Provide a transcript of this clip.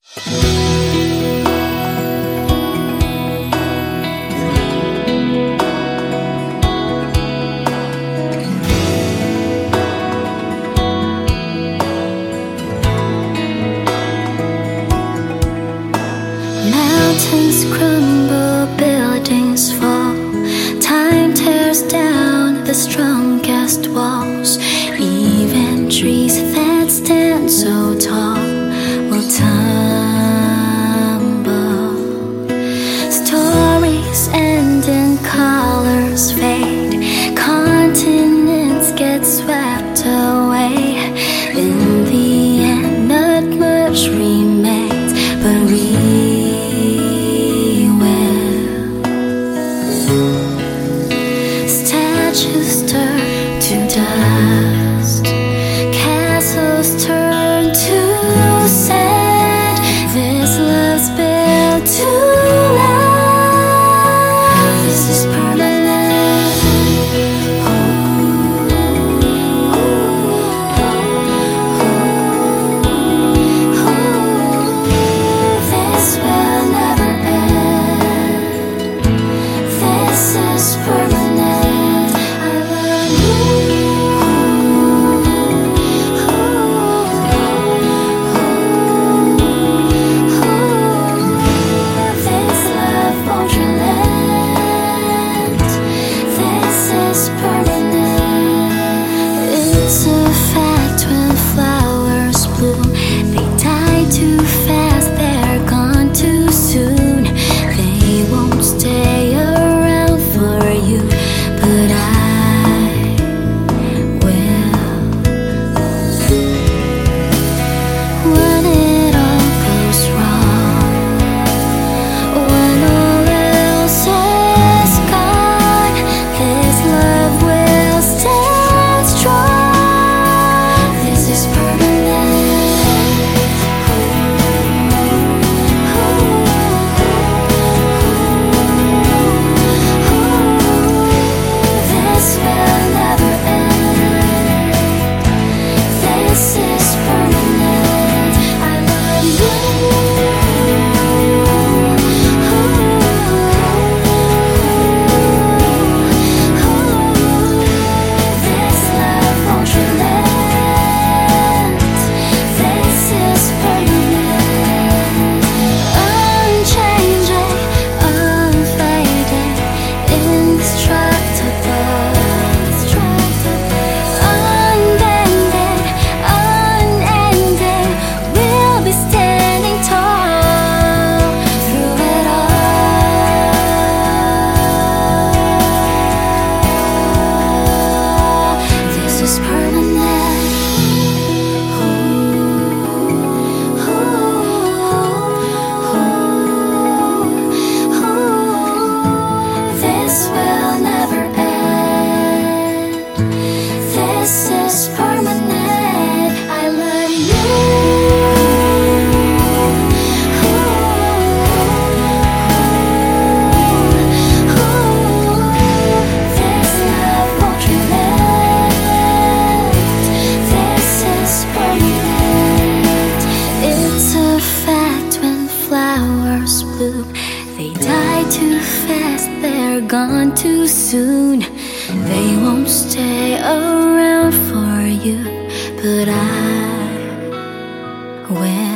Mountains crumble, buildings fall. Time tears down the strongest walls. Even trees that stand so tall will tumble. Stories end and colors fade. Continents get swept away. In the end, not much remains, but we statues turn to dust, castles turn to sand. This love's built to last. This is permanent. This will never end. This is permanent. It's a fact when flowers bloom, they die too fast, they're gone too soon. They won't stay around for you, but I will. When it all goes wrong, when all else is gone, this love will stand strong. This is permanent. This will never end. This is permanent. I love you. This love won't relent. This is permanent. Unchanging, unfading, indestructible. Unbending, unending, we'll be standing tall through it all. This is permanent. This will never end. This is permanent. I love you. This love won't relent. This is permanent. It's a fact when flowers bloom, they die too fast, they're gone too soon. They won't stay around for you, but I will.